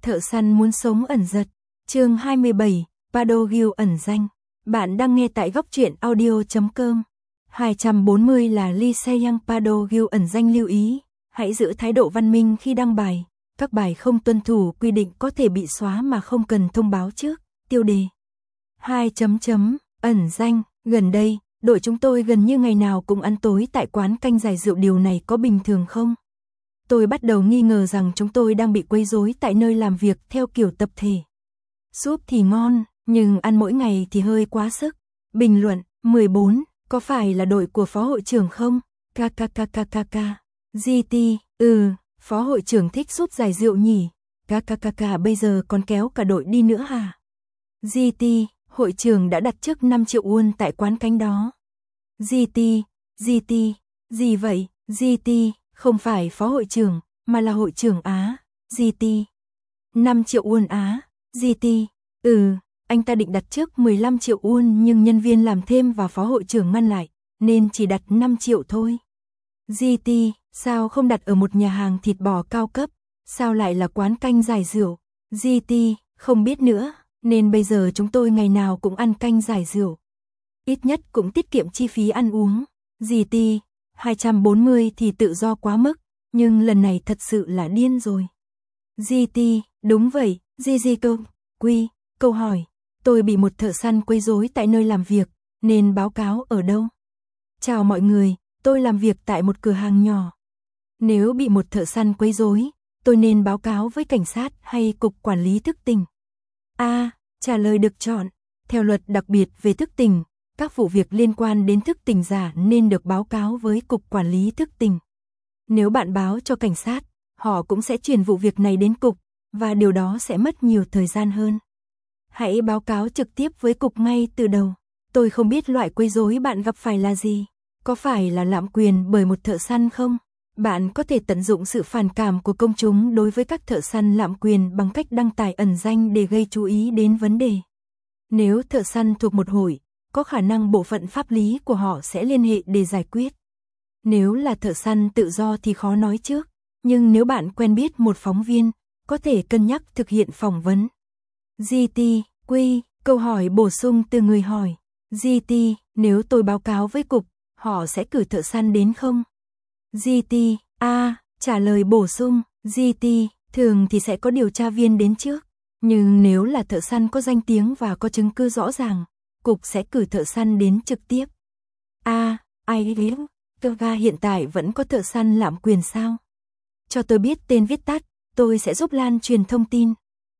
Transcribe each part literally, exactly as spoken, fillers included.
Thợ săn muốn sống ẩn giật. Chương hai mươi bảy, Padogil ẩn danh. Bạn đang nghe tại góc truyện audio chấm com. hai trăm bốn mươi là Lee Se-young Padogil ẩn danh lưu ý. Hãy giữ thái độ văn minh khi đăng bài. Các bài không tuân thủ quy định có thể bị xóa mà không cần thông báo trước. Tiêu đề. hai chấm chấm, ẩn danh. Gần đây, đội chúng tôi gần như ngày nào cũng ăn tối tại quán canh giải rượu, điều này có bình thường không? Tôi bắt đầu nghi ngờ rằng chúng tôi đang bị quấy rối tại nơi làm việc theo kiểu tập thể. Súp thì ngon, nhưng ăn mỗi ngày thì hơi quá sức. Bình luận, mười bốn, có phải là đội của phó hội trưởng không? Kkkkkkk. giê tê, ừ, phó hội trưởng thích súp giải rượu nhỉ? Kkkkk, bây giờ còn kéo cả đội đi nữa hả? giê tê, hội trưởng đã đặt trước năm triệu won tại quán canh đó. giê tê, giê tê, gì vậy? giê tê, không phải phó hội trưởng, mà là hội trưởng Á. giê tê, năm triệu won Á. giê tê, ừ, anh ta định đặt trước mười lăm triệu won nhưng nhân viên làm thêm và phó hội trưởng ngăn lại, nên chỉ đặt năm triệu thôi. giê tê, sao không đặt ở một nhà hàng thịt bò cao cấp, sao lại là quán canh giải rượu? giê tê, không biết nữa, nên bây giờ chúng tôi ngày nào cũng ăn canh giải rượu. Ít nhất cũng tiết kiệm chi phí ăn uống. giê tê, hai trăm bốn mươi thì tự do quá mức, nhưng lần này thật sự là điên rồi. giê tê, đúng vậy, giê giê câu, quy, câu hỏi, tôi bị một thợ săn quấy rối tại nơi làm việc, nên báo cáo ở đâu? Chào mọi người, tôi làm việc tại một cửa hàng nhỏ. Nếu bị một thợ săn quấy rối, tôi nên báo cáo với cảnh sát hay cục quản lý thức tỉnh? A, trả lời được chọn. Theo luật đặc biệt về thức tỉnh, các vụ việc liên quan đến thức tỉnh giả nên được báo cáo với cục quản lý thức tỉnh. Nếu bạn báo cho cảnh sát, họ cũng sẽ chuyển vụ việc này đến cục, và điều đó sẽ mất nhiều thời gian hơn. Hãy báo cáo trực tiếp với cục ngay từ đầu. Tôi không biết loại quấy rối bạn gặp phải là gì. Có phải là lạm quyền bởi một thợ săn không? Bạn có thể tận dụng sự phản cảm của công chúng đối với các thợ săn lạm quyền bằng cách đăng tải ẩn danh để gây chú ý đến vấn đề. Nếu thợ săn thuộc một hội, có khả năng bộ phận pháp lý của họ sẽ liên hệ để giải quyết. Nếu là thợ săn tự do thì khó nói trước, nhưng nếu bạn quen biết một phóng viên, có thể cân nhắc thực hiện phỏng vấn. giê tê, quy, câu hỏi bổ sung từ người hỏi. giê tê, nếu tôi báo cáo với cục, họ sẽ cử thợ săn đến không? giê tê, A, trả lời bổ sung. giê tê, thường thì sẽ có điều tra viên đến trước, nhưng nếu là thợ săn có danh tiếng và có chứng cứ rõ ràng, cục sẽ cử thợ săn đến trực tiếp. A, ai biết, cơ ga hiện tại vẫn có thợ săn lạm quyền sao? Cho tôi biết tên viết tắt, tôi sẽ giúp lan truyền thông tin.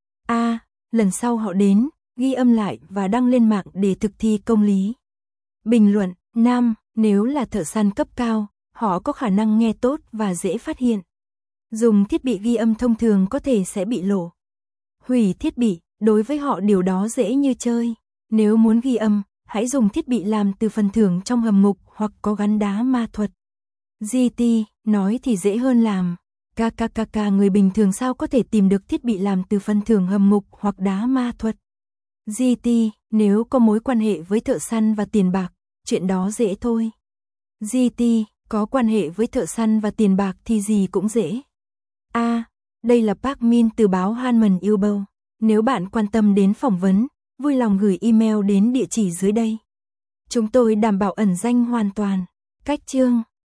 A, lần sau họ đến, ghi âm lại và đăng lên mạng để thực thi công lý. Bình luận, Nam, nếu là thợ săn cấp cao, họ có khả năng nghe tốt và dễ phát hiện. Dùng thiết bị ghi âm thông thường có thể sẽ bị lộ. Hủy thiết bị, đối với họ điều đó dễ như chơi. Nếu muốn ghi âm, hãy dùng thiết bị làm từ phần thưởng trong hầm ngục hoặc có gắn đá ma thuật. giê tê, nói thì dễ hơn làm. Kkkkk, người bình thường sao có thể tìm được thiết bị làm từ phần thưởng hầm ngục hoặc đá ma thuật? giê tê, nếu có mối quan hệ với thợ săn và tiền bạc, chuyện đó dễ thôi. giê tê, có quan hệ với thợ săn và tiền bạc thì gì cũng dễ. A, đây là Park Min từ báo Hanman Ilbo. Nếu bạn quan tâm đến phỏng vấn, vui lòng gửi email đến địa chỉ dưới đây. Chúng tôi đảm bảo ẩn danh hoàn toàn. Cách chương